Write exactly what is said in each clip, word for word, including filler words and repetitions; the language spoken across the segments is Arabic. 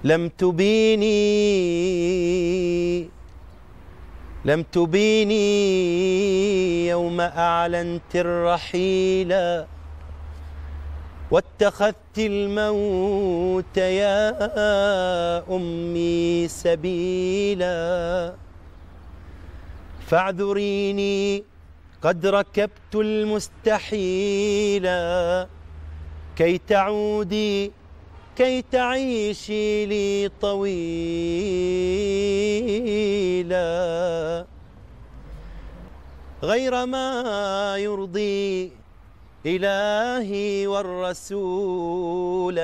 لم تبيني لم تبيني يوم أعلنت الرحيل، واتخذت الموت يا أمي سبيلا. فاعذريني قد ركبت المستحيل، كي تعودي كي تعيشي لي طويلا، غير ما يرضي إلهي والرسول.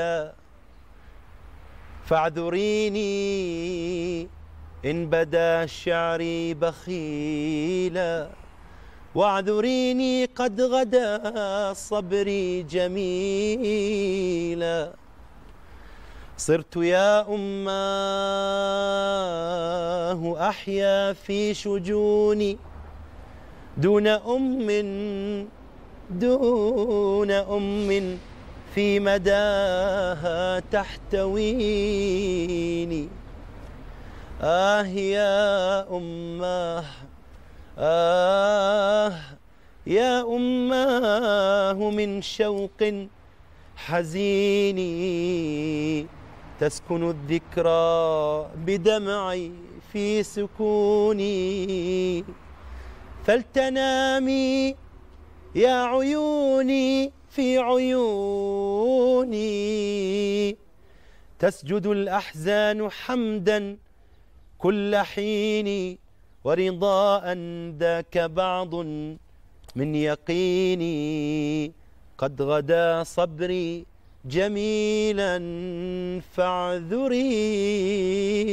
فاعذريني إن بدا شعري بخيلا، واعذريني قد غدا صبري جميلا. صرت يا أماه أحيا في شجوني دون أم دون أم في مداها تحتويني. آه يا أماه آه يا أماه من شوق حزيني، تسكن الذكرى بدمعي في سكوني. فلتنامي يا عيوني في عيوني، تسجد الأحزان حمدا كل حين، ورضاء ذاك بعض من يقيني. قد غدا صبري جميلا فاعذريني.